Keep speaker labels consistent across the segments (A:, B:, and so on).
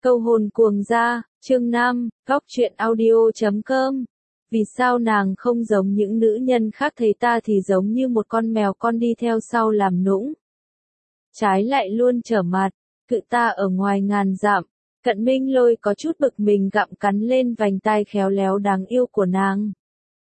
A: Câu hồn cuồng gia, chương 5, góc truyện audio.com. Vì sao nàng không giống những nữ nhân khác, thấy ta thì giống như một con mèo con đi theo sau làm nũng. Trái lại luôn trở mặt, cự ta ở ngoài ngàn dặm. Cận Minh Lôi có chút bực mình gặm cắn lên vành tai khéo léo đáng yêu của nàng.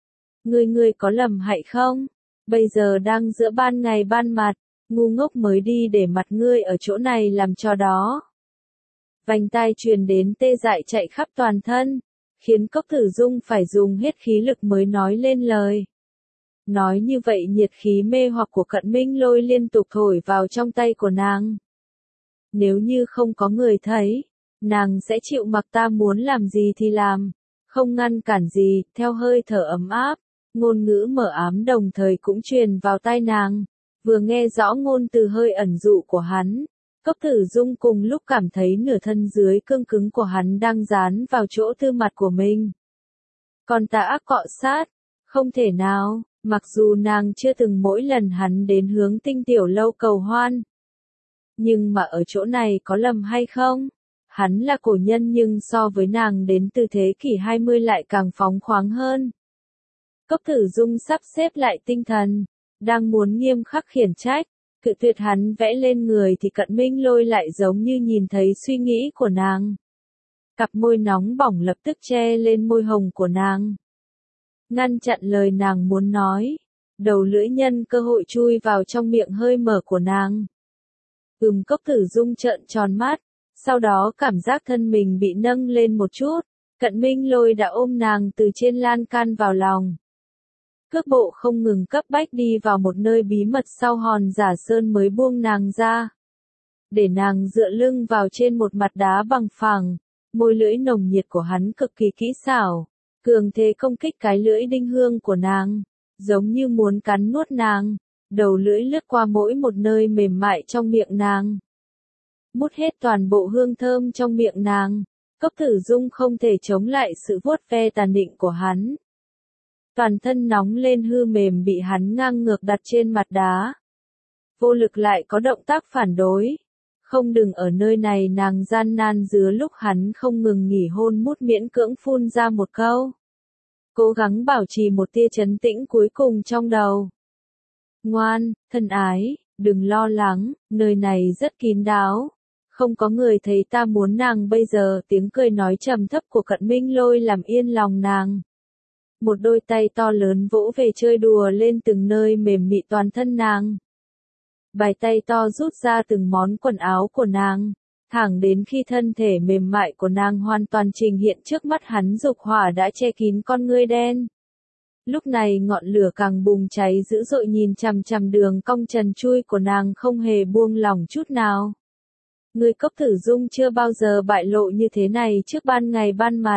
A: Ngươi có lầm hay không? Bây giờ đang giữa ban ngày ban mặt, ngu ngốc mới đi để mặt ngươi ở chỗ này làm cho đó. Vành tai truyền đến tê dại chạy khắp toàn thân, khiến Cốc Tử Dung phải dùng hết khí lực mới nói lên lời. Nói như vậy nhiệt khí mê hoặc của Cận Minh Lôi liên tục thổi vào trong tay của nàng. Nếu như không có người thấy, nàng sẽ chịu mặc ta muốn làm gì thì làm, không ngăn cản gì, theo hơi thở ấm áp, ngôn ngữ mờ ám đồng thời cũng truyền vào tai nàng, vừa nghe rõ ngôn từ hơi ẩn dụ của hắn. Cốc Tử Dung cùng lúc cảm thấy nửa thân dưới cương cứng của hắn đang dán vào chỗ tư mặt của mình. Còn ta ác cọ sát, không thể nào, mặc dù nàng chưa từng mỗi lần hắn đến hướng Tinh Tiểu Lâu cầu hoan. Nhưng mà ở chỗ này có lầm hay không? Hắn là cổ nhân nhưng so với nàng đến từ thế kỷ 20 lại càng phóng khoáng hơn. Cốc Tử Dung sắp xếp lại tinh thần, đang muốn nghiêm khắc khiển trách, cự tuyệt hắn vẽ lên người thì Cận Minh Lôi lại giống như nhìn thấy suy nghĩ của nàng. Cặp môi nóng bỏng lập tức che lên môi hồng của nàng, ngăn chặn lời nàng muốn nói. Đầu lưỡi nhân cơ hội chui vào trong miệng hơi mở của nàng. Cốc Tử Dung trợn tròn mắt, sau đó cảm giác thân mình bị nâng lên một chút, Cận Minh Lôi đã ôm nàng từ trên lan can vào lòng. Cước bộ không ngừng cấp bách đi vào một nơi bí mật sau hòn giả sơn mới buông nàng ra. Để nàng dựa lưng vào trên một mặt đá bằng phẳng, môi lưỡi nồng nhiệt của hắn cực kỳ kỹ xảo, cường thế công kích cái lưỡi đinh hương của nàng, giống như muốn cắn nuốt nàng, đầu lưỡi lướt qua mỗi một nơi mềm mại trong miệng nàng. Mút hết toàn bộ hương thơm trong miệng nàng, Cốc Tử Dung không thể chống lại sự vuốt ve tàn định của hắn. Toàn thân nóng lên hư mềm bị hắn ngang ngược đặt trên mặt đá. Vô lực lại có động tác phản đối. Không đừng ở nơi này, nàng gian nan giữa lúc hắn không ngừng nghỉ hôn mút miễn cưỡng phun ra một câu. Cố gắng bảo trì một tia trấn tĩnh cuối cùng trong đầu. Ngoan, thân ái, đừng lo lắng, nơi này rất kín đáo. Không có người thấy ta muốn nàng bây giờ. Tiếng cười nói trầm thấp của Cận Minh Lôi làm yên lòng nàng. Một đôi tay to lớn vỗ về chơi đùa lên từng nơi mềm mị toàn thân nàng. Bài tay to rút ra từng món quần áo của nàng, thẳng đến khi thân thể mềm mại của nàng hoàn toàn trình hiện trước mắt hắn, dục hỏa đã che kín con ngươi đen. Lúc này ngọn lửa càng bùng cháy dữ dội nhìn chằm chằm đường cong trần trụi của nàng không hề buông lỏng chút nào. Người Cốc Tử Dung chưa bao giờ bại lộ như thế này trước ban ngày ban mặt.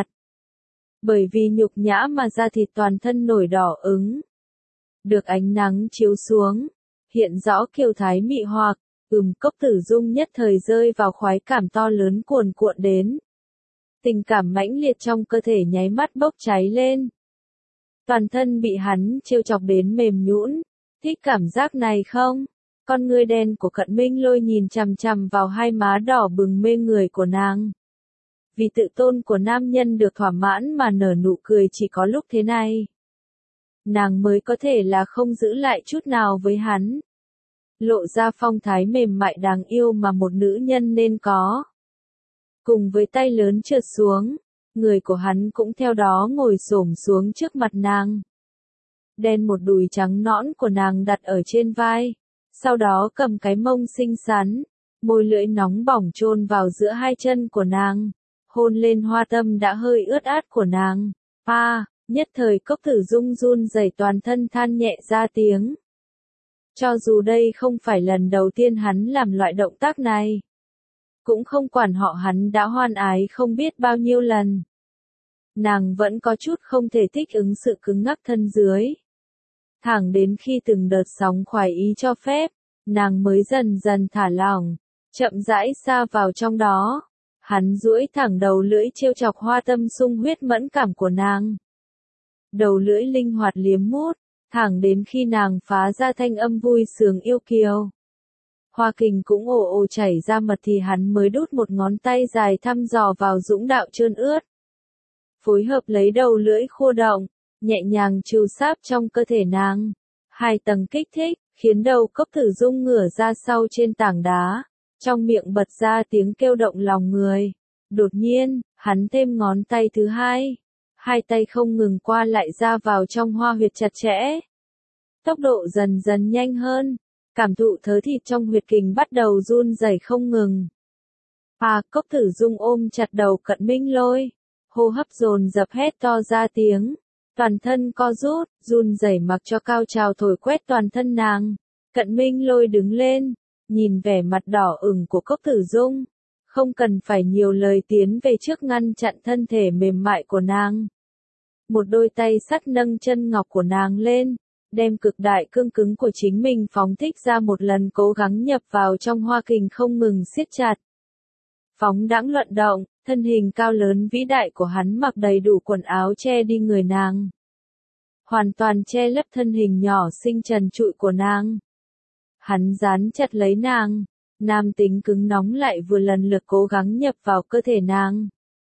A: Bởi vì nhục nhã mà da thịt toàn thân nổi đỏ ửng. Được ánh nắng chiếu xuống, hiện rõ kiều thái mị hoặc, Cốc Tử Dung nhất thời rơi vào khoái cảm to lớn cuồn cuộn đến. Tình cảm mãnh liệt trong cơ thể nháy mắt bốc cháy lên. Toàn thân bị hắn trêu chọc đến mềm nhũn, thích cảm giác này không? Con ngươi đen của Cận Minh Lôi nhìn chằm chằm vào hai má đỏ bừng mê người của nàng. Vì tự tôn của nam nhân được thỏa mãn mà nở nụ cười chỉ có lúc thế này. Nàng mới có thể là không giữ lại chút nào với hắn. Lộ ra phong thái mềm mại đáng yêu mà một nữ nhân nên có. Cùng với tay lớn trượt xuống, người của hắn cũng theo đó ngồi xổm xuống trước mặt nàng. Đen một đùi trắng nõn của nàng đặt ở trên vai, sau đó cầm cái mông xinh xắn, môi lưỡi nóng bỏng chôn vào giữa hai chân của nàng. Hôn lên hoa tâm đã hơi ướt át của nàng. Nhất thời Cốc Tử Dung run rẩy toàn thân than nhẹ ra tiếng. Cho dù đây không phải lần đầu tiên hắn làm loại động tác này, cũng không quản họ hắn đã hoan ái không biết bao nhiêu lần. Nàng vẫn có chút không thể thích ứng sự cứng ngắc thân dưới. Thẳng đến khi từng đợt sóng khoái ý cho phép, nàng mới dần dần thả lỏng, chậm rãi sa vào trong đó. Hắn duỗi thẳng đầu lưỡi trêu chọc hoa tâm sung huyết mẫn cảm của nàng. Đầu lưỡi linh hoạt liếm mút, thẳng đến khi nàng phá ra thanh âm vui sướng yêu kiều. Hoa Kình cũng ồ ồ chảy ra mật thì hắn mới đút một ngón tay dài thăm dò vào dũng đạo trơn ướt. Phối hợp lấy đầu lưỡi khô động, nhẹ nhàng trù sáp trong cơ thể nàng. 2 tầng kích thích, khiến đầu Cốc Tử Dung ngửa ra sau trên tảng đá. Trong miệng bật ra tiếng kêu động lòng người. Đột nhiên, hắn thêm ngón tay thứ 2. 2 tay không ngừng qua lại ra vào trong hoa huyệt chặt chẽ. Tốc độ dần dần nhanh hơn. Cảm thụ thớ thịt trong huyệt kình bắt đầu run rẩy không ngừng. Cốc Tử Dung ôm chặt đầu Cận Minh Lôi. Hô hấp dồn dập hét to ra tiếng. Toàn thân co rút, run rẩy mặc cho cao trào thổi quét toàn thân nàng. Cận Minh Lôi đứng lên, nhìn vẻ mặt đỏ ửng của Cốc Tử Dung. Không cần phải nhiều lời tiến về trước ngăn chặn thân thể mềm mại của nàng. Một đôi tay sắt nâng chân ngọc của nàng lên, đem cực đại cương cứng của chính mình phóng thích ra một lần, cố gắng nhập vào trong hoa kình không ngừng siết chặt. Phóng đãng luận động, thân hình cao lớn vĩ đại của hắn mặc đầy đủ quần áo che đi người nàng. Hoàn toàn che lấp thân hình nhỏ xinh trần trụi của nàng. Hắn dán chặt lấy nàng, nam tính cứng nóng lại vừa lần lượt cố gắng nhập vào cơ thể nàng.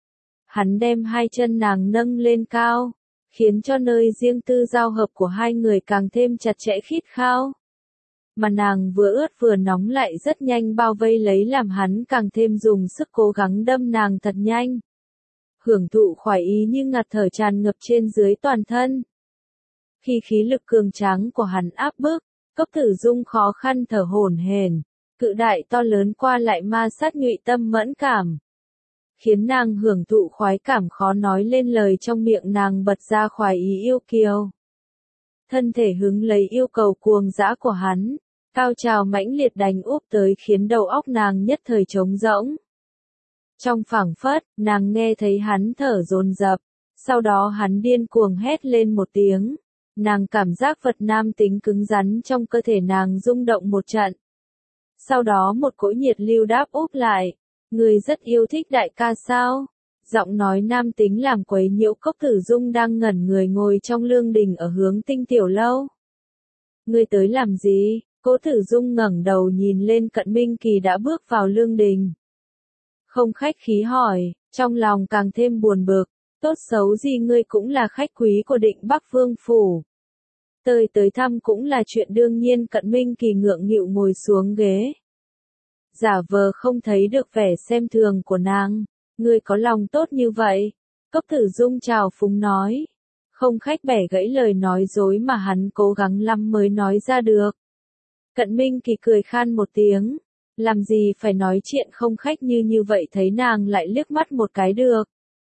A: Hắn đem 2 chân nàng nâng lên cao, khiến cho nơi riêng tư giao hợp của 2 người càng thêm chặt chẽ khít khao. Mà nàng vừa ướt vừa nóng lại rất nhanh bao vây lấy làm hắn càng thêm dùng sức cố gắng đâm nàng thật nhanh. Hưởng thụ khoái ý như ngạt thở tràn ngập trên dưới toàn thân. Khi khí lực cường tráng của hắn áp bức, Cốc Tử Dung khó khăn thở hổn hển, cự đại to lớn qua lại ma sát nhụy tâm mẫn cảm. Khiến nàng hưởng thụ khoái cảm khó nói lên lời, trong miệng nàng bật ra khoái ý yêu kiều. Thân thể hứng lấy yêu cầu cuồng dã của hắn, cao trào mãnh liệt đánh úp tới khiến đầu óc nàng nhất thời trống rỗng. Trong phảng phất, nàng nghe thấy hắn thở dồn dập, sau đó hắn điên cuồng hét lên một tiếng. Nàng cảm giác vật nam tính cứng rắn trong cơ thể nàng rung động một trận. Sau đó một cỗ nhiệt lưu đáp úp lại. Người rất yêu thích đại ca sao? Giọng nói nam tính làm quấy nhiễu Cốc Tử Dung đang ngẩn người ngồi trong lương đình ở hướng Tinh Tiểu Lâu. Ngươi tới làm gì? Cố Tử Dung ngẩng đầu nhìn lên Cận Minh Kỳ đã bước vào lương đình. Không khách khí hỏi, trong lòng càng thêm buồn bực. Tốt xấu gì ngươi cũng là khách quý của Định Bắc Vương phủ. Tới thăm cũng là chuyện đương nhiên. Cận Minh Kỳ ngượng nghịu ngồi xuống ghế. Giả vờ không thấy được vẻ xem thường của nàng. Ngươi có lòng tốt như vậy. Cốc Tử Dung chào phúng nói. Không khách bẻ gãy lời nói dối mà hắn cố gắng lắm mới nói ra được. Cận Minh Kỳ cười khan một tiếng. Làm gì phải nói chuyện không khách như vậy, thấy nàng lại liếc mắt một cái được.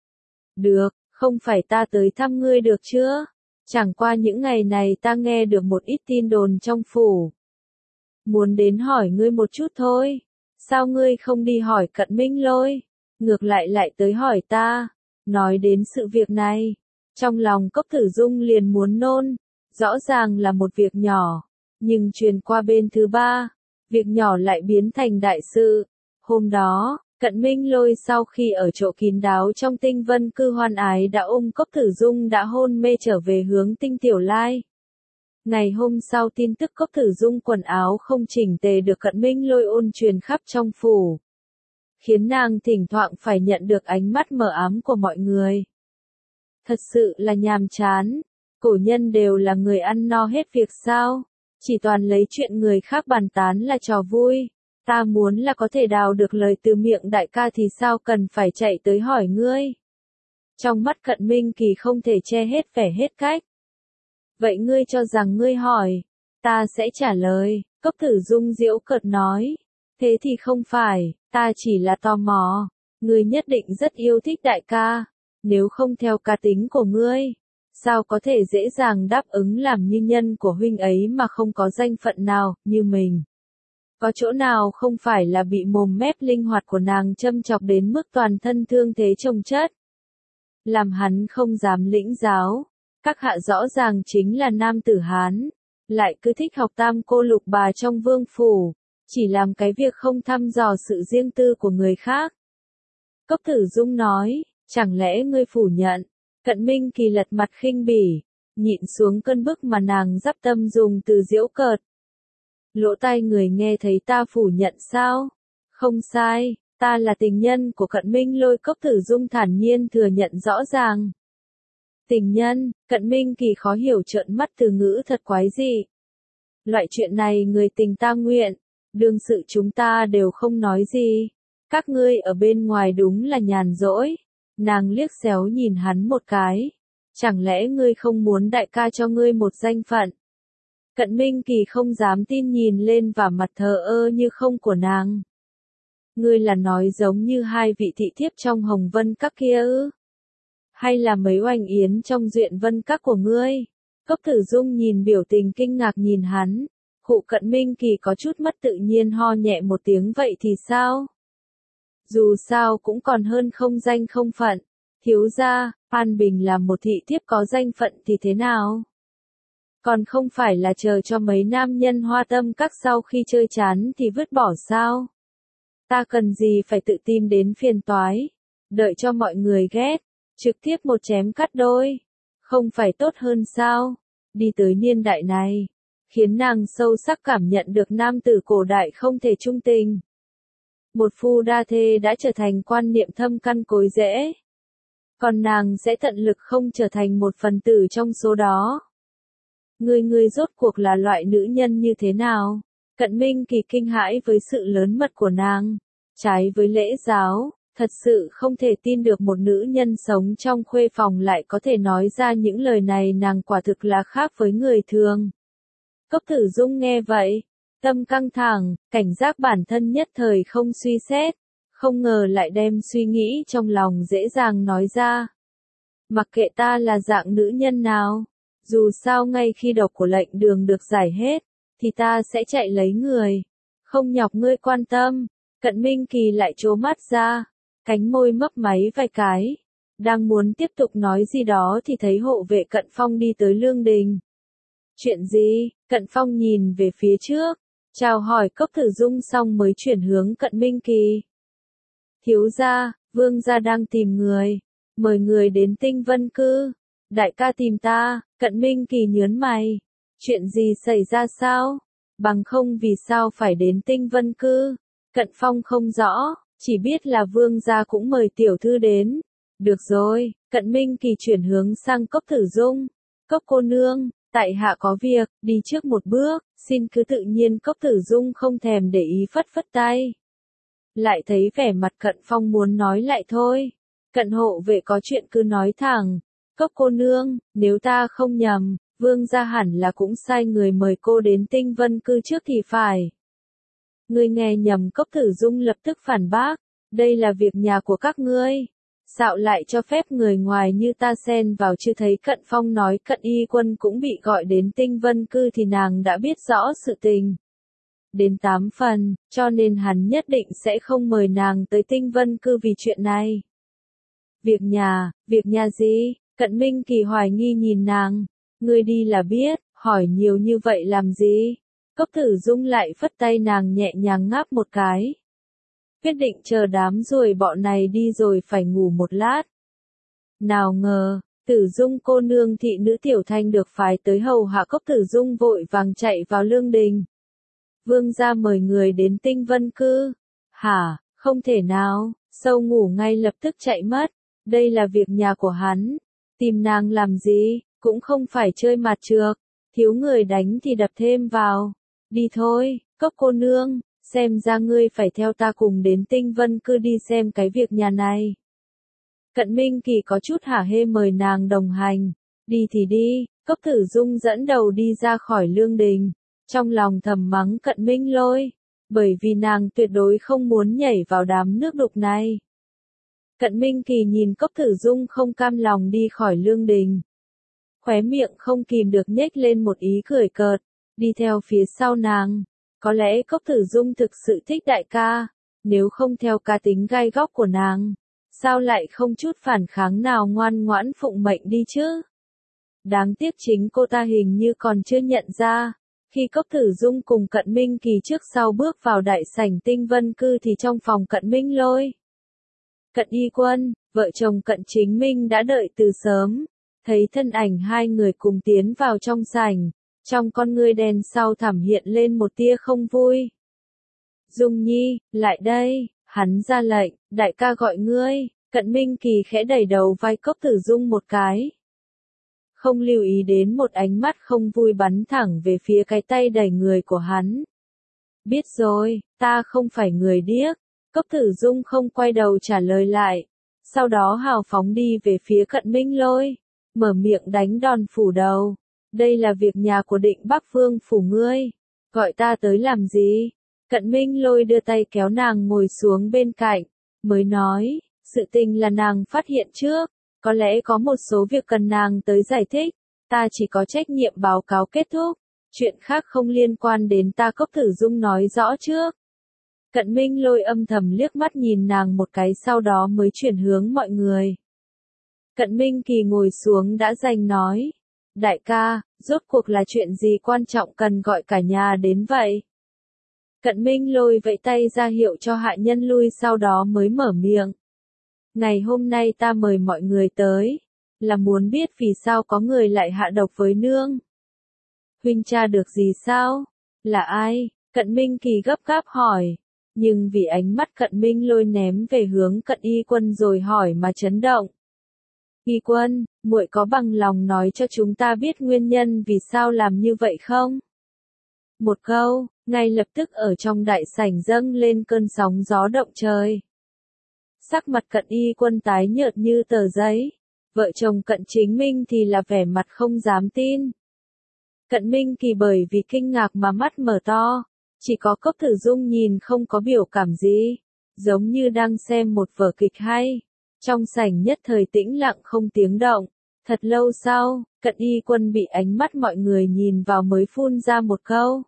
A: Được, không phải ta tới thăm ngươi được chưa? Chẳng qua những ngày này ta nghe được một ít tin đồn trong phủ. Muốn đến hỏi ngươi một chút thôi. Sao ngươi không đi hỏi Cận Minh Lôi? Ngược lại tới hỏi ta. Nói đến sự việc này, trong lòng Cốc Tử Dung liền muốn nôn. Rõ ràng là một việc nhỏ, nhưng truyền qua bên thứ ba, việc nhỏ lại biến thành đại sự. Hôm đó, Cận Minh Lôi sau khi ở chỗ kín đáo trong Tinh Vân Cư hoan ái đã ôm Cốc Tử Dung đã hôn mê trở về hướng Tinh Tiểu Lai. Ngày hôm sau tin tức Cốc Tử Dung quần áo không chỉnh tề được Cận Minh Lôi ôn truyền khắp trong phủ, khiến nàng thỉnh thoảng phải nhận được ánh mắt mờ ám của mọi người. Thật sự là nhàm chán, cổ nhân đều là người ăn no hết việc sao, chỉ toàn lấy chuyện người khác bàn tán là trò vui. Ta muốn là có thể đào được lời từ miệng đại ca thì sao cần phải chạy tới hỏi ngươi. Trong mắt Cận Minh Kỳ không thể che hết vẻ hết cách. Vậy ngươi cho rằng ngươi hỏi, ta sẽ trả lời. Cốc Tử Dung giễu cợt nói. Thế thì không phải, ta chỉ là tò mò. Ngươi nhất định rất yêu thích đại ca. Nếu không theo cá tính của ngươi, sao có thể dễ dàng đáp ứng làm như nhân của huynh ấy mà không có danh phận nào, như mình. Có chỗ nào không phải là bị mồm mép linh hoạt của nàng châm chọc đến mức toàn thân thương thế chồng chất. Làm hắn không dám lĩnh giáo. Các hạ rõ ràng chính là nam tử Hán, lại cứ thích học tam cô lục bà trong vương phủ, chỉ làm cái việc không thăm dò sự riêng tư của người khác. Cốc Tử Dung nói, chẳng lẽ ngươi phủ nhận? Cận Minh Kỳ lật mặt khinh bỉ, nhịn xuống cơn bức mà nàng dắp tâm dùng từ giễu cợt. Lỗ tai người nghe thấy ta phủ nhận sao? Không sai, ta là tình nhân của Cận Minh Lôi, Cốc Tử Dung thản nhiên thừa nhận rõ ràng. Tình nhân? Cận Minh Kỳ khó hiểu trợn mắt, từ ngữ thật quái dị. Loại chuyện này người tình ta nguyện, đương sự chúng ta đều không nói gì. Các ngươi ở bên ngoài đúng là nhàn rỗi. Nàng liếc xéo nhìn hắn một cái. Chẳng lẽ ngươi không muốn đại ca cho ngươi một danh phận? Cận Minh Kỳ không dám tin nhìn lên và mặt thờ ơ như không của nàng. Ngươi là nói giống như hai vị thị thiếp trong Hồng Vân Các kia ư? Hay là mấy oanh yến trong Duyện Vân Các của ngươi? Cốc Tử Dung nhìn biểu tình kinh ngạc nhìn hắn. Khụ, Cận Minh Kỳ có chút mất tự nhiên ho nhẹ một tiếng, vậy thì sao? Dù sao cũng còn hơn không danh không phận. Thiếu gia, An Bình là một thị thiếp có danh phận thì thế nào? Còn không phải là chờ cho mấy nam nhân Hoa Tâm Các sau khi chơi chán thì vứt bỏ sao? Ta cần gì phải tự tìm đến phiền toái, đợi cho mọi người ghét, trực tiếp một chém cắt đôi, không phải tốt hơn sao? Đi tới niên đại này, khiến nàng sâu sắc cảm nhận được nam tử cổ đại không thể trung tình. Một phu đa thê đã trở thành quan niệm thâm căn cối rễ. Còn nàng sẽ tận lực không trở thành một phần tử trong số đó. Ngươi rốt cuộc là loại nữ nhân như thế nào? Cận Minh Kỳ kinh hãi với sự lớn mật của nàng. Trái với lễ giáo, thật sự không thể tin được một nữ nhân sống trong khuê phòng lại có thể nói ra những lời này, nàng quả thực là khác với người thường. Cốc Tử Dung nghe vậy, tâm căng thẳng, cảnh giác bản thân nhất thời không suy xét, không ngờ lại đem suy nghĩ trong lòng dễ dàng nói ra. Mặc kệ ta là dạng nữ nhân nào, dù sao ngay khi độc của lệnh đường được giải hết, thì ta sẽ chạy lấy người, không nhọc ngươi quan tâm. Cận Minh Kỳ lại trố mắt ra, cánh môi mấp máy vài cái, đang muốn tiếp tục nói gì đó thì thấy hộ vệ Cận Phong đi tới lương đình. Chuyện gì? Cận Phong nhìn về phía trước, chào hỏi Cốc Tử Dung xong mới chuyển hướng Cận Minh Kỳ. Thiếu gia, vương gia đang tìm người, mời người đến Tinh Vân Cư. Đại ca tìm ta. Cận Minh Kỳ nhớn mày. Chuyện gì xảy ra sao? Bằng không vì sao phải đến Tinh Vân Cư? Cận Phong không rõ, chỉ biết là vương gia cũng mời tiểu thư đến. Được rồi, Cận Minh Kỳ chuyển hướng sang Cốc Tử Dung. Cốc cô nương, tại hạ có việc, đi trước một bước, xin cứ tự nhiên. Cốc Tử Dung không thèm để ý phất phất tay. Lại thấy vẻ mặt Cận Phong muốn nói lại thôi. Cận hộ vệ có chuyện cứ nói thẳng. Cốc cô nương, nếu ta không nhầm, vương gia hẳn là cũng sai người mời cô đến Tinh Vân Cư trước thì phải. Ngươi nghe nhầm. Cốc Tử Dung lập tức phản bác, đây là việc nhà của các ngươi. Xạo lại cho phép người ngoài như ta xen vào? Chưa thấy Cận Phong nói Cận Y Quân cũng bị gọi đến Tinh Vân Cư thì nàng đã biết rõ sự tình. Đến 8 phần, cho nên hắn nhất định sẽ không mời nàng tới Tinh Vân Cư vì chuyện này. Việc nhà gì? Cận Minh Kỳ hoài nghi nhìn nàng, ngươi đi là biết, hỏi nhiều như vậy làm gì? Cốc Tử Dung lại phất tay nàng nhẹ nhàng ngáp một cái. Quyết định chờ đám ruồi bọ này đi rồi phải ngủ một lát. Nào ngờ, Tử Dung cô nương thị nữ Tiểu Thanh được phái tới hầu hạ. Cốc Tử Dung vội vàng chạy vào lương đình. Vương gia mời người đến Tinh Vân Cư. Hả, không thể nào, sâu ngủ ngay lập tức chạy mất. Đây là việc nhà của hắn. Tìm nàng làm gì, cũng không phải chơi mặt trược. Thiếu người đánh thì đập thêm vào. Đi thôi, Cốc cô nương, xem ra ngươi phải theo ta cùng đến Tinh Vân Cư đi xem cái việc nhà này. Cận Minh Kỳ có chút hả hê mời nàng đồng hành. Đi thì đi. Cốc Tử Dung dẫn đầu đi ra khỏi lương đình. Trong lòng thầm mắng Cận Minh Lôi, bởi vì nàng tuyệt đối không muốn nhảy vào đám nước đục này. Cận Minh Kỳ nhìn Cốc Tử Dung không cam lòng đi khỏi lương đình. Khóe miệng không kìm được nhếch lên một ý cười cợt, đi theo phía sau nàng. Có lẽ Cốc Tử Dung thực sự thích đại ca, nếu không theo cá tính gai góc của nàng, sao lại không chút phản kháng nào ngoan ngoãn phụng mệnh đi chứ? Đáng tiếc chính cô ta hình như còn chưa nhận ra. Khi Cốc Tử Dung cùng Cận Minh Kỳ trước sau bước vào đại sảnh Tinh Vân Cư thì trong phòng Cận Minh Lôi, Cận Y Quân, vợ chồng Cận Chính Minh đã đợi từ sớm. Thấy thân ảnh hai người cùng tiến vào trong sảnh, Trong con ngươi đen sau thẳm hiện lên một tia không vui. Dung Nhi, lại đây, hắn ra lệnh, đại ca gọi ngươi. Cận Minh Kỳ khẽ đẩy đầu vai Cốc Tử Dung một cái. Không lưu ý đến một ánh mắt không vui bắn thẳng về phía cái tay đẩy người của hắn. Biết rồi, ta không phải người điếc. Cốc Tử Dung không quay đầu trả lời lại. Sau đó hào phóng đi về phía Cận Minh Lôi. Mở miệng đánh đòn phủ đầu. Đây là việc nhà của Định Bắc Vương phủ ngươi. Gọi ta tới làm gì? Cận Minh Lôi đưa tay kéo nàng ngồi xuống bên cạnh. Mới nói, sự tình là nàng phát hiện trước. Có lẽ có một số việc cần nàng tới giải thích. Ta chỉ có trách nhiệm báo cáo kết thúc. Chuyện khác không liên quan đến ta. Cốc Tử Dung nói rõ trước. Cận Minh Lôi âm thầm liếc mắt nhìn nàng một cái sau đó mới chuyển hướng mọi người. Cận Minh Kỳ ngồi xuống đã giành nói. Đại ca, rốt cuộc là chuyện gì quan trọng cần gọi cả nhà đến vậy? Cận Minh Lôi vẫy tay ra hiệu cho hạ nhân lui sau đó mới mở miệng. Ngày hôm nay ta mời mọi người tới, là muốn biết vì sao có người lại hạ độc với nương. Huynh tra được gì sao? Là ai? Cận Minh Kỳ gấp gáp hỏi. Nhưng vì ánh mắt Cận Minh Lôi ném về hướng Cận Y Quân rồi hỏi mà chấn động. Y Quân, muội có bằng lòng nói cho chúng ta biết nguyên nhân vì sao làm như vậy không? Một câu, ngay lập tức ở trong đại sảnh dâng lên cơn sóng gió động trời. Sắc mặt Cận Y Quân tái nhợt như tờ giấy. Vợ chồng Cận Chính Minh thì là vẻ mặt không dám tin. Cận Minh Kỳ bởi vì kinh ngạc mà mắt mở to. Chỉ có Cốc Tử Dung nhìn không có biểu cảm gì. Giống như đang xem một vở kịch hay. Trong sảnh nhất thời tĩnh lặng không tiếng động. Thật lâu sau, Cận Y Quân bị ánh mắt mọi người nhìn vào mới phun ra một câu.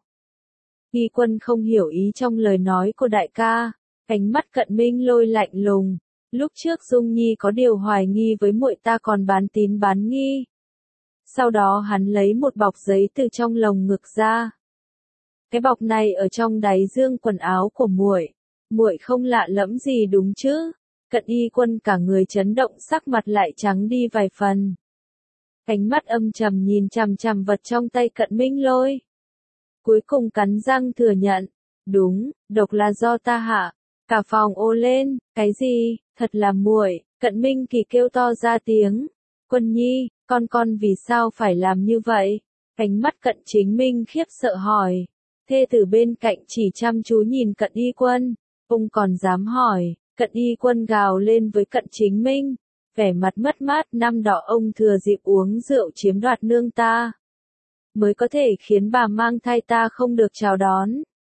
A: Y Quân không hiểu ý trong lời nói của đại ca. Ánh mắt Cận Minh Lôi lạnh lùng. Lúc trước Dung Nhi có điều hoài nghi với muội ta còn bán tín bán nghi. Sau đó hắn lấy một bọc giấy từ trong lồng ngực ra. Cái bọc này ở trong đáy dương quần áo của muội. Muội không lạ lẫm gì đúng chứ? Cận Y Quân cả người chấn động sắc mặt lại trắng đi vài phần. Ánh mắt âm trầm nhìn chằm chằm vật trong tay Cận Minh Lôi. Cuối cùng cắn răng thừa nhận. Đúng, độc là do ta hạ. Cả phòng ô lên, cái gì, thật là muội. Cận Minh Kỳ kêu to ra tiếng. Quân Nhi, con vì sao phải làm như vậy? Ánh mắt Cận Chính Minh khiếp sợ hỏi. Thê tử bên cạnh chỉ chăm chú nhìn Cận Y Quân. Ông còn dám hỏi. Cận Y Quân gào lên với Cận Chính Minh. Vẻ mặt mất mát năm đó ông thừa dịp uống rượu chiếm đoạt nương ta. Mới có thể khiến bà mang thai ta không được chào đón.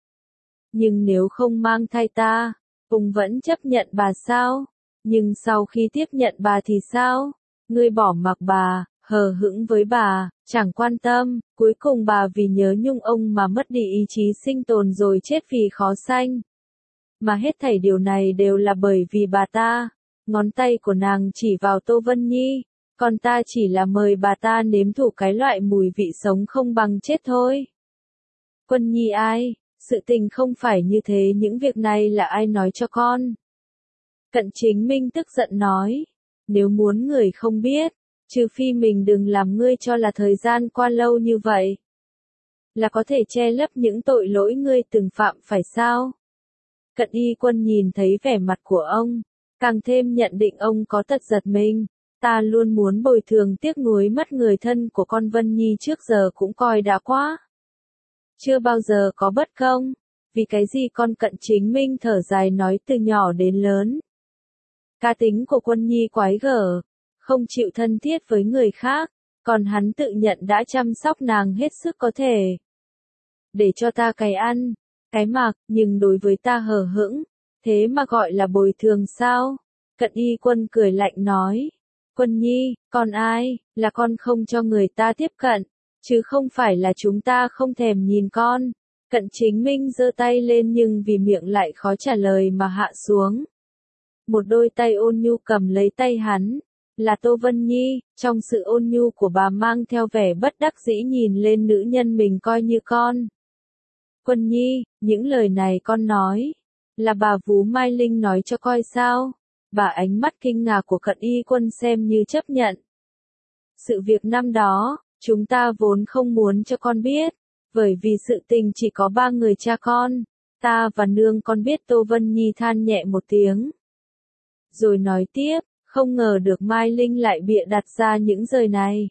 A: Nhưng nếu không mang thai ta, ông vẫn chấp nhận bà sao? Nhưng sau khi tiếp nhận bà thì sao? Ngươi bỏ mặc bà, hờ hững với bà, chẳng quan tâm, cuối cùng bà vì nhớ nhung ông mà mất đi ý chí sinh tồn rồi chết vì khó sanh. Mà hết thảy điều này đều là bởi vì bà ta. Ngón tay của nàng chỉ vào Tô Vân Nhi, còn ta chỉ là mời bà ta nếm thử cái loại mùi vị sống không bằng chết thôi. Quân Nhi ai? Sự tình không phải như thế, những việc này là ai nói cho con? Cận Chính Minh tức giận nói, nếu muốn người không biết, trừ phi mình đừng làm ngươi cho là thời gian qua lâu như vậy, là có thể che lấp những tội lỗi ngươi từng phạm phải sao? Cận Y Quân nhìn thấy vẻ mặt của ông, càng thêm nhận định ông có tật giật mình. Ta luôn muốn bồi thường tiếc nuối mất người thân của con Vân Nhi trước giờ cũng coi đã quá. Chưa bao giờ có bất công. Vì cái gì con Cận Chính Minh thở dài nói từ nhỏ đến lớn. Cá tính của Quân Nhi quái gở, không chịu thân thiết với người khác, còn hắn tự nhận đã chăm sóc nàng hết sức có thể. Để cho ta cái ăn, cái mặc, nhưng đối với ta hờ hững, thế mà gọi là bồi thường sao? Cận Y Quân cười lạnh nói. Quân Nhi, con ai, là con không cho người ta tiếp cận, chứ không phải là chúng ta không thèm nhìn con. Cận Chính Minh giơ tay lên nhưng vì miệng lại khó trả lời mà hạ xuống. Một đôi tay ôn nhu cầm lấy tay hắn, là Tô Vân Nhi, trong sự ôn nhu của bà mang theo vẻ bất đắc dĩ nhìn lên nữ nhân mình coi như con. Quân Nhi, những lời này con nói, là bà Vú Mai Linh nói cho coi sao? Bà ánh mắt kinh ngạc của Cận Y Quân xem như chấp nhận. Sự việc năm đó, Chúng ta vốn không muốn cho con biết, bởi vì sự tình chỉ có 3 người cha con, ta và nương con biết. Tô Vân Nhi than nhẹ một tiếng. Rồi nói tiếp, không ngờ được Mai Linh lại bịa đặt ra những lời này.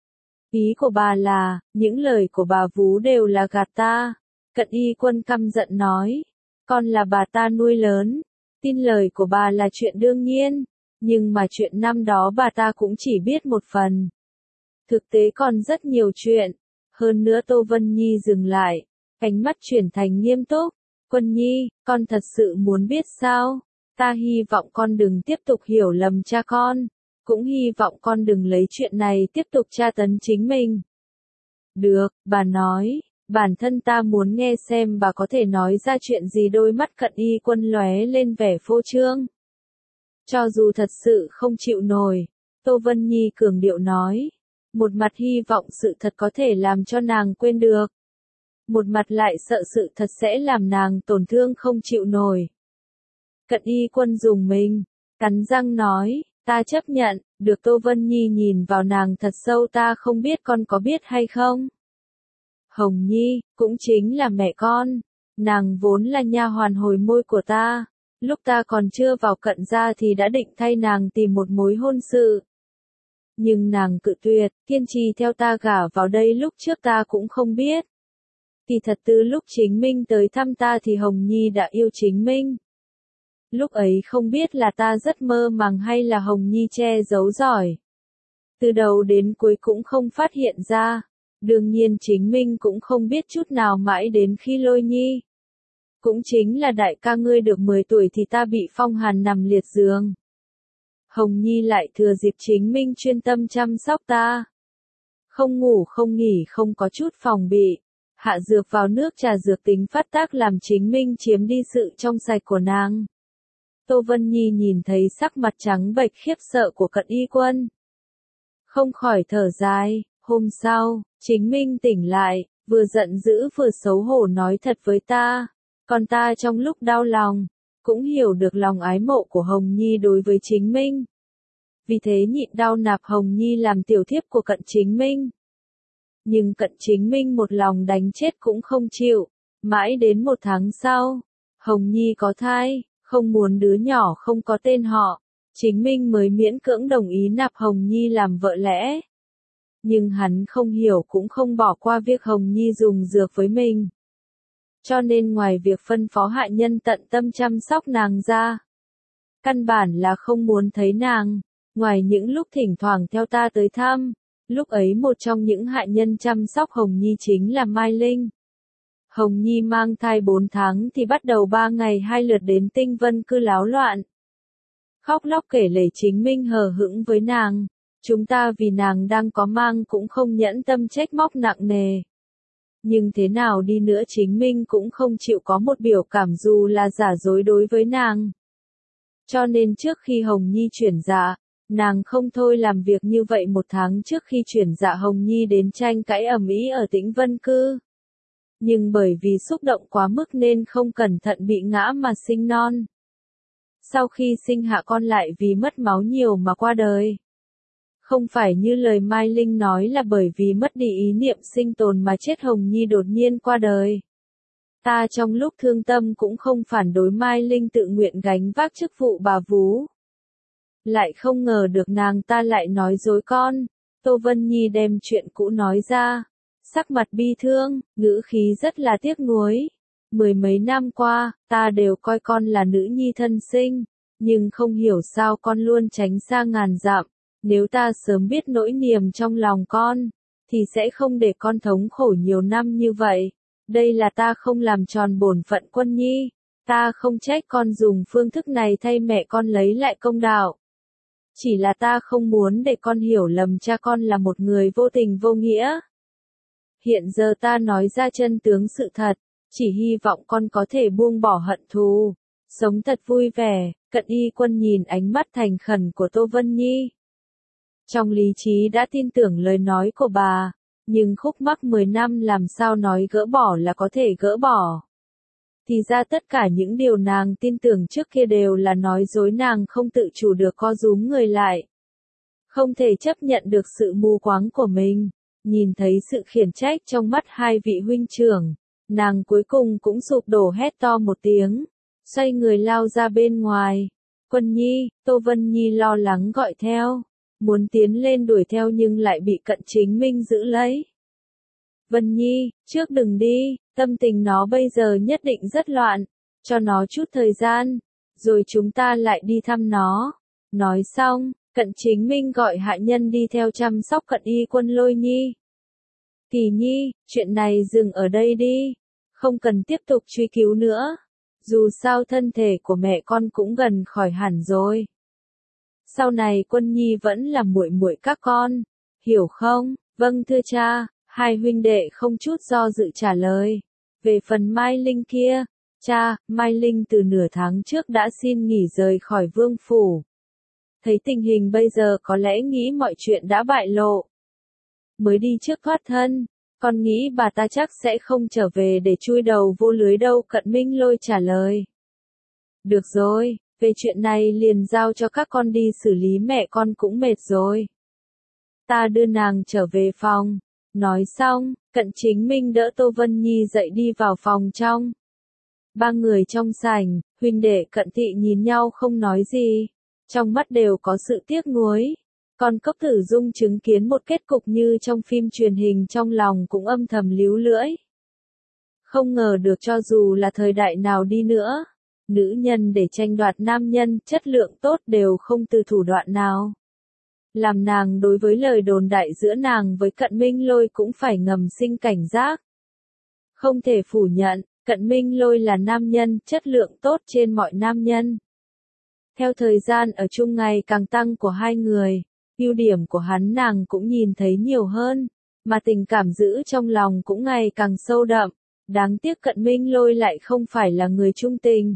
A: Ý của bà là, những lời của bà vú đều là gạt ta. Cận Y Quân căm giận nói, con là bà ta nuôi lớn, tin lời của bà là chuyện đương nhiên, nhưng mà chuyện năm đó bà ta cũng chỉ biết một phần. Thực tế còn rất nhiều chuyện, hơn nữa. Tô Vân Nhi dừng lại, ánh mắt chuyển thành nghiêm túc. Quân Nhi, con thật sự muốn biết sao? Ta hy vọng con đừng tiếp tục hiểu lầm cha con, cũng hy vọng con đừng lấy chuyện này tiếp tục tra tấn chính mình. Được, bà nói, bản thân ta muốn nghe xem bà có thể nói ra chuyện gì. Đôi mắt Cận Y Quân lóe lên vẻ phô trương. Cho dù thật sự không chịu nổi, Tô Vân Nhi cường điệu nói, một mặt hy vọng sự thật có thể làm cho nàng quên được, một mặt lại sợ sự thật sẽ làm nàng tổn thương không chịu nổi. Cận Y Quân dùng mình, cắn răng nói, ta chấp nhận. Được. Tô Vân Nhi nhìn vào nàng thật sâu. Ta không biết con có biết hay không? Hồng Nhi, cũng chính là mẹ con, nàng vốn là nha hoàn hồi môi của ta. Lúc ta còn chưa vào Cận gia thì đã định thay nàng tìm một mối hôn sự. Nhưng nàng cự tuyệt, kiên trì theo ta gả vào đây. Lúc trước ta cũng không biết. Thì thật từ lúc Chính Minh tới thăm ta thì Hồng Nhi đã yêu Chính Minh. Lúc ấy không biết là ta rất mơ màng hay là Hồng Nhi che giấu giỏi. Từ đầu đến cuối cũng không phát hiện ra. Đương nhiên Chính Minh cũng không biết chút nào mãi đến khi Lôi Nhi. Cũng chính là đại ca ngươi được 10 tuổi thì ta bị phong hàn nằm liệt giường. Hồng Nhi lại thừa dịp Chính Minh chuyên tâm chăm sóc ta. Không ngủ không nghỉ, không có chút phòng bị. Hạ dược vào nước trà dược tính phát tác làm Chính Minh chiếm đi sự trong sạch của nàng. Tô Vân Nhi nhìn thấy sắc mặt trắng bệch khiếp sợ của Cận Y Quân, không khỏi thở dài. Hôm sau, Chính Minh tỉnh lại, vừa giận dữ vừa xấu hổ nói thật với ta. Còn ta trong lúc đau lòng, cũng hiểu được lòng ái mộ của Hồng Nhi đối với Chính Minh. Vì thế nhịn đau nạp Hồng Nhi làm tiểu thiếp của Cận Chính Minh. Nhưng Cận Chính Minh một lòng đánh chết cũng không chịu. Mãi đến 1 tháng sau, Hồng Nhi có thai, không muốn đứa nhỏ không có tên họ. Chính Minh mới miễn cưỡng đồng ý nạp Hồng Nhi làm vợ lẽ. Nhưng hắn không hiểu cũng không bỏ qua việc Hồng Nhi dùng dược với mình. Cho nên ngoài việc phân phó hạ nhân tận tâm chăm sóc nàng ra, căn bản là không muốn thấy nàng. Ngoài những lúc thỉnh thoảng theo ta tới thăm, lúc ấy một trong những hạ nhân chăm sóc Hồng Nhi chính là Mai Linh. Hồng Nhi mang thai 4 tháng thì bắt đầu 3 ngày 2 lượt đến Tinh Vân Cư láo loạn. Khóc lóc kể lể Chính Minh hờ hững với nàng. Chúng ta vì nàng đang có mang cũng không nhẫn tâm trách móc nặng nề. Nhưng thế nào đi nữa Chính Minh cũng không chịu có một biểu cảm dù là giả dối đối với nàng. Cho nên trước khi Hồng Nhi chuyển dạ, nàng không thôi làm việc như vậy. 1 tháng trước khi chuyển dạ Hồng Nhi đến tranh cãi ầm ĩ ở Tĩnh Vân Cư. Nhưng bởi vì xúc động quá mức nên không cẩn thận bị ngã mà sinh non. Sau khi sinh hạ con lại vì mất máu nhiều mà qua đời. Không phải như lời Mai Linh nói là bởi vì mất đi ý niệm sinh tồn mà chết. Hồng Nhi đột nhiên qua đời. Ta trong lúc thương tâm cũng không phản đối Mai Linh tự nguyện gánh vác chức vụ bà vú. Lại không ngờ được nàng ta lại nói dối con. Tô Vân Nhi đem chuyện cũ nói ra. Sắc mặt bi thương, ngữ khí rất là tiếc nuối. 10 mấy năm qua, ta đều coi con là nữ nhi thân sinh. Nhưng không hiểu sao con luôn tránh xa ngàn dặm. Nếu ta sớm biết nỗi niềm trong lòng con, thì sẽ không để con thống khổ nhiều năm như vậy. Đây là ta không làm tròn bổn phận Quân Nhi. Ta không trách con dùng phương thức này thay mẹ con lấy lại công đạo. Chỉ là ta không muốn để con hiểu lầm cha con là một người vô tình vô nghĩa. Hiện giờ ta nói ra chân tướng sự thật, chỉ hy vọng con có thể buông bỏ hận thù, sống thật vui vẻ. Cận Y Quân nhìn ánh mắt thành khẩn của Tô Vân Nhi. Trong lý trí đã tin tưởng lời nói của bà, nhưng khúc mắc 10 năm làm sao nói gỡ bỏ là có thể gỡ bỏ. Thì ra tất cả những điều nàng tin tưởng trước kia đều là nói dối. Nàng không tự chủ được co rúm người lại. Không thể chấp nhận được sự mù quáng của mình. Nhìn thấy sự khiển trách trong mắt hai vị huynh trưởng, nàng cuối cùng cũng sụp đổ hét to một tiếng, xoay người lao ra bên ngoài. Quân Nhi, Tô Vân Nhi lo lắng gọi theo, muốn tiến lên đuổi theo nhưng lại bị Cận Chính Minh giữ lấy. Vân Nhi, trước đừng đi, tâm tình nó bây giờ nhất định rất loạn, cho nó chút thời gian, rồi chúng ta lại đi thăm nó. Nói xong, Cận Chính Minh gọi hạ nhân đi theo chăm sóc Cận Y Quân Lôi Nhi. Kỳ Nhi, chuyện này dừng ở đây đi, không cần tiếp tục truy cứu nữa. Dù sao thân thể của mẹ con cũng gần khỏi hẳn rồi. Sau này Quân Nhi vẫn là muội muội các con, hiểu không? Vâng thưa cha, hai huynh đệ không chút do dự trả lời. Về phần Mai Linh kia, cha, Mai Linh từ nửa tháng trước đã xin nghỉ rời khỏi vương phủ. Thấy tình hình bây giờ có lẽ nghĩ mọi chuyện đã bại lộ. Mới đi trước thoát thân, con nghĩ bà ta chắc sẽ không trở về để chui đầu vô lưới đâu. Cận Minh Lôi trả lời. Được rồi, về chuyện này liền giao cho các con đi xử lý, mẹ con cũng mệt rồi. Ta đưa nàng trở về phòng. Nói xong, Cận Chính Minh đỡ Tô Vân Nhi dậy đi vào phòng trong. Ba người trong sảnh, huynh đệ Cận Thị nhìn nhau không nói gì, trong mắt đều có sự tiếc nuối. Còn Cốc Tử Dung chứng kiến một kết cục như trong phim truyền hình trong lòng cũng âm thầm líu lưỡi. Không ngờ được cho dù là thời đại nào đi nữa, nữ nhân để tranh đoạt nam nhân chất lượng tốt đều không từ thủ đoạn nào. Làm nàng đối với lời đồn đại giữa nàng với Cận Minh Lôi cũng phải ngầm sinh cảnh giác. Không thể phủ nhận, Cận Minh Lôi là nam nhân chất lượng tốt trên mọi nam nhân. Theo thời gian ở chung ngày càng tăng của hai người, ưu điểm của hắn nàng cũng nhìn thấy nhiều hơn, mà tình cảm giữ trong lòng cũng ngày càng sâu đậm. Đáng tiếc Cận Minh Lôi lại không phải là người trung tình.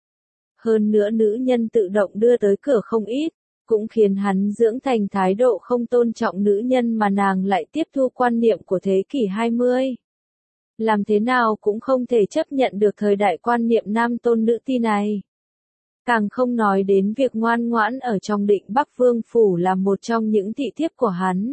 A: Hơn nữa nữ nhân tự động đưa tới cửa không ít, cũng khiến hắn dưỡng thành thái độ không tôn trọng nữ nhân mà nàng lại tiếp thu quan niệm của thế kỷ 20. Làm thế nào cũng không thể chấp nhận được thời đại quan niệm nam tôn nữ ti này. Càng không nói đến việc ngoan ngoãn ở trong Định Bắc Vương Phủ là một trong những thị thiếp của hắn.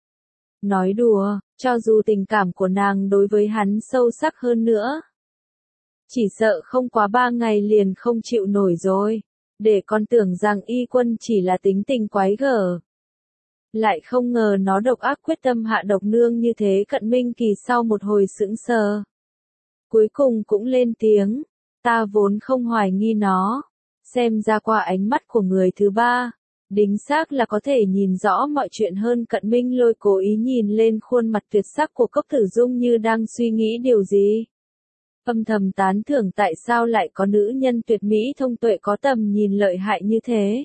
A: Nói đùa, cho dù tình cảm của nàng đối với hắn sâu sắc hơn nữa, chỉ sợ không quá 3 ngày liền không chịu nổi rồi. Để con tưởng rằng Y Quân chỉ là tính tình quái gở. Lại không ngờ nó độc ác quyết tâm hạ độc nương như thế. Cận Minh Kỳ sau một hồi sững sờ, cuối cùng cũng lên tiếng. Ta vốn không hoài nghi nó, xem ra qua ánh mắt của người thứ ba, đính xác là có thể nhìn rõ mọi chuyện hơn. Cận Minh Lôi cố ý nhìn lên khuôn mặt tuyệt sắc của Cốc Tử Dung như đang suy nghĩ điều gì. Âm thầm tán thưởng tại sao lại có nữ nhân tuyệt mỹ thông tuệ có tầm nhìn lợi hại như thế.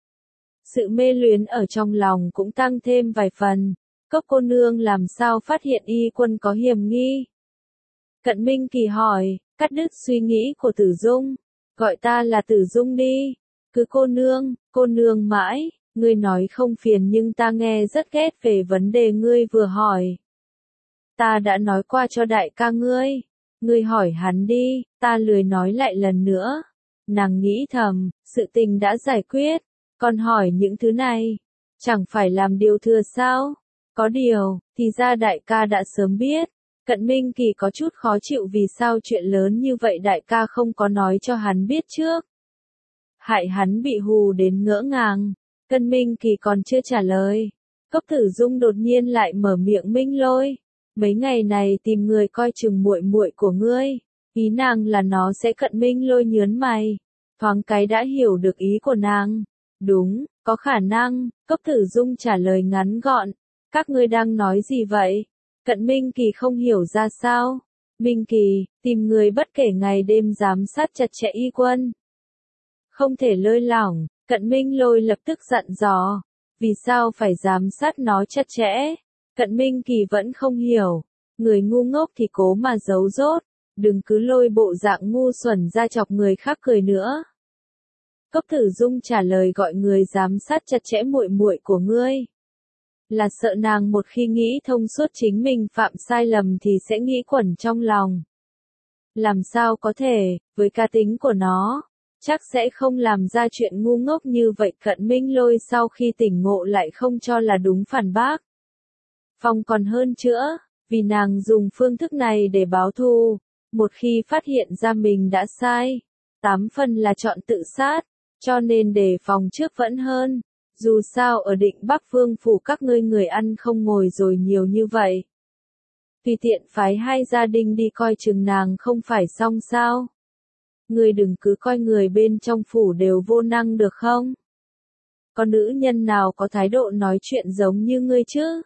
A: Sự mê luyến ở trong lòng cũng tăng thêm vài phần. Cốc cô nương làm sao phát hiện Y Quân có hiểm nghi? Cận Minh Kỳ hỏi, cắt đứt suy nghĩ của Tử Dung. Gọi ta là Tử Dung đi. Cứ cô nương mãi, ngươi nói không phiền nhưng ta nghe rất ghét về vấn đề ngươi vừa hỏi. Ta đã nói qua cho đại ca ngươi. Ngươi hỏi hắn đi, ta lười nói lại lần nữa. Nàng nghĩ thầm, sự tình đã giải quyết, còn hỏi những thứ này, chẳng phải làm điều thừa sao? Có điều, thì ra đại ca đã sớm biết. Cận Minh Kỳ có chút khó chịu vì sao chuyện lớn như vậy đại ca không có nói cho hắn biết trước. Hại hắn bị hù đến ngỡ ngàng. Cận Minh Kỳ còn chưa trả lời, Cốc Tử Dung đột nhiên lại mở miệng. Minh Lôi, mấy ngày này tìm người coi chừng muội muội của ngươi. Ý nàng là nó sẽ. Cận Minh Lôi nhớn mày, thoáng cái đã hiểu được ý của nàng. Đúng, có khả năng. Cốc Tử Dung trả lời ngắn gọn. Các ngươi đang nói gì vậy? Cận Minh Kỳ không hiểu ra sao. Minh Kỳ, tìm người bất kể ngày đêm giám sát chặt chẽ Y Quân. Không thể lơi lỏng. Cận Minh Lôi lập tức dặn dò. Vì sao phải giám sát nó chặt chẽ? Cận Minh Kỳ vẫn không hiểu. Người ngu ngốc thì cố mà giấu dốt. Đừng cứ lôi bộ dạng ngu xuẩn ra chọc người khác cười nữa. Cốc Tử Dung trả lời, gọi người giám sát chặt chẽ muội muội của ngươi. Là sợ nàng một khi nghĩ thông suốt chính mình phạm sai lầm thì sẽ nghĩ quẩn trong lòng. Làm sao có thể, với cá tính của nó, chắc sẽ không làm ra chuyện ngu ngốc như vậy. Cận Minh Lôi sau khi tỉnh ngộ lại không cho là đúng phản bác. Phong còn hơn chữa, vì nàng dùng phương thức này để báo thù. Một khi phát hiện ra mình đã sai, 8 phần là chọn tự sát, cho nên đề phòng trước vẫn hơn. Dù sao ở Định Bắc Vương phủ các ngươi người ăn không ngồi rồi nhiều như vậy. Tùy tiện phái hai gia đình đi coi chừng nàng không phải xong sao. Ngươi đừng cứ coi người bên trong phủ đều vô năng được không? Có nữ nhân nào có thái độ nói chuyện giống như ngươi chứ?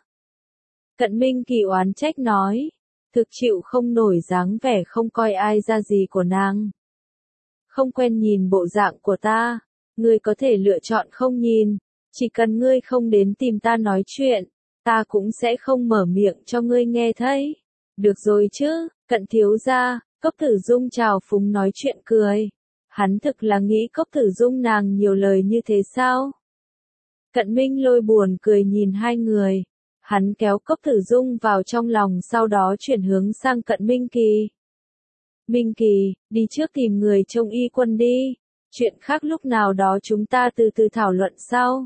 A: Cận Minh Kỳ oán trách nói, thực chịu không nổi dáng vẻ không coi ai ra gì của nàng. Không quen nhìn bộ dạng của ta, ngươi có thể lựa chọn không nhìn, chỉ cần ngươi không đến tìm ta nói chuyện, ta cũng sẽ không mở miệng cho ngươi nghe thấy. Được rồi chứ, Cận thiếu gia, Cốc Tử Dung chào phúng nói chuyện cười. Hắn thực là nghĩ Cốc Tử Dung nàng nhiều lời như thế sao? Cận Minh Lôi buồn cười nhìn hai người. Hắn kéo Cốc Tử Dung vào trong lòng sau đó chuyển hướng sang Cận Minh Kỳ. Minh Kỳ, đi trước tìm người trông y quân đi. Chuyện khác lúc nào đó chúng ta từ từ thảo luận sau.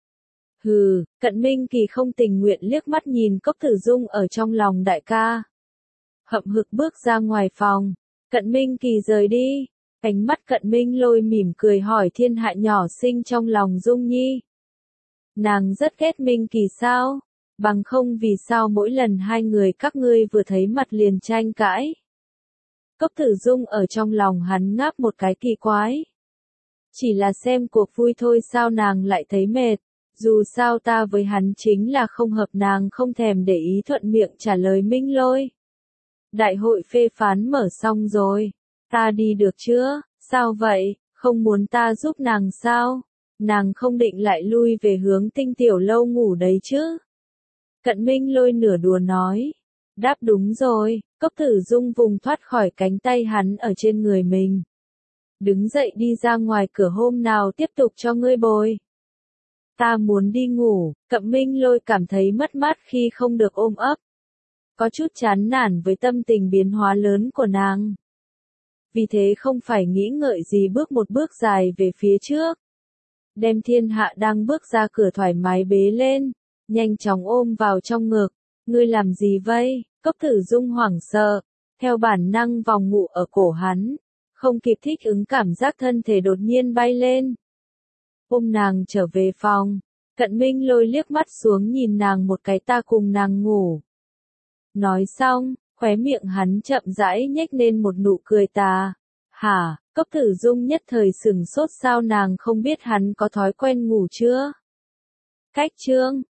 A: Hừ, Cận Minh Kỳ không tình nguyện liếc mắt nhìn Cốc Tử Dung ở trong lòng đại ca. Hậm hực bước ra ngoài phòng. Cận Minh Kỳ rời đi. Ánh mắt Cận Minh Lôi mỉm cười hỏi thiên hạ nhỏ xinh trong lòng Dung Nhi. Nàng rất ghét Minh Kỳ sao? Bằng không vì sao mỗi lần hai người các ngươi vừa thấy mặt liền tranh cãi. Cốc Tử Dung ở trong lòng hắn ngáp một cái kỳ quái. Chỉ là xem cuộc vui thôi sao nàng lại thấy mệt. Dù sao ta với hắn chính là không hợp nàng không thèm để ý thuận miệng trả lời Minh Lôi. Đại hội phê phán mở xong rồi. Ta đi được chưa? Sao vậy? Không muốn ta giúp nàng sao? Nàng không định lại lui về hướng Tinh Tiểu Lâu ngủ đấy chứ? Cận Minh Lôi nửa đùa nói. Đáp đúng rồi, Cốc Tử Dung vùng thoát khỏi cánh tay hắn ở trên người mình. Đứng dậy đi ra ngoài cửa hôm nào tiếp tục cho ngươi bồi. Ta muốn đi ngủ, Cận Minh Lôi cảm thấy mất mát khi không được ôm ấp. Có chút chán nản với tâm tình biến hóa lớn của nàng. Vì thế không phải nghĩ ngợi gì bước một bước dài về phía trước. Đem thiên hạ đang bước ra cửa thoải mái bế lên, nhanh chóng ôm vào trong ngực. Ngươi làm gì vậy? Cốc Tử Dung hoảng sợ, theo bản năng vòng ngụ ở cổ hắn, không kịp thích ứng cảm giác thân thể đột nhiên bay lên. Ôm nàng trở về phòng, Cận Minh Lôi liếc mắt xuống nhìn nàng một cái ta cùng nàng ngủ. Nói xong, khóe miệng hắn chậm rãi nhếch lên một nụ cười tà. Hả, Cốc Tử Dung nhất thời sửng sốt sao nàng không biết hắn có thói quen ngủ chưa? Cách chương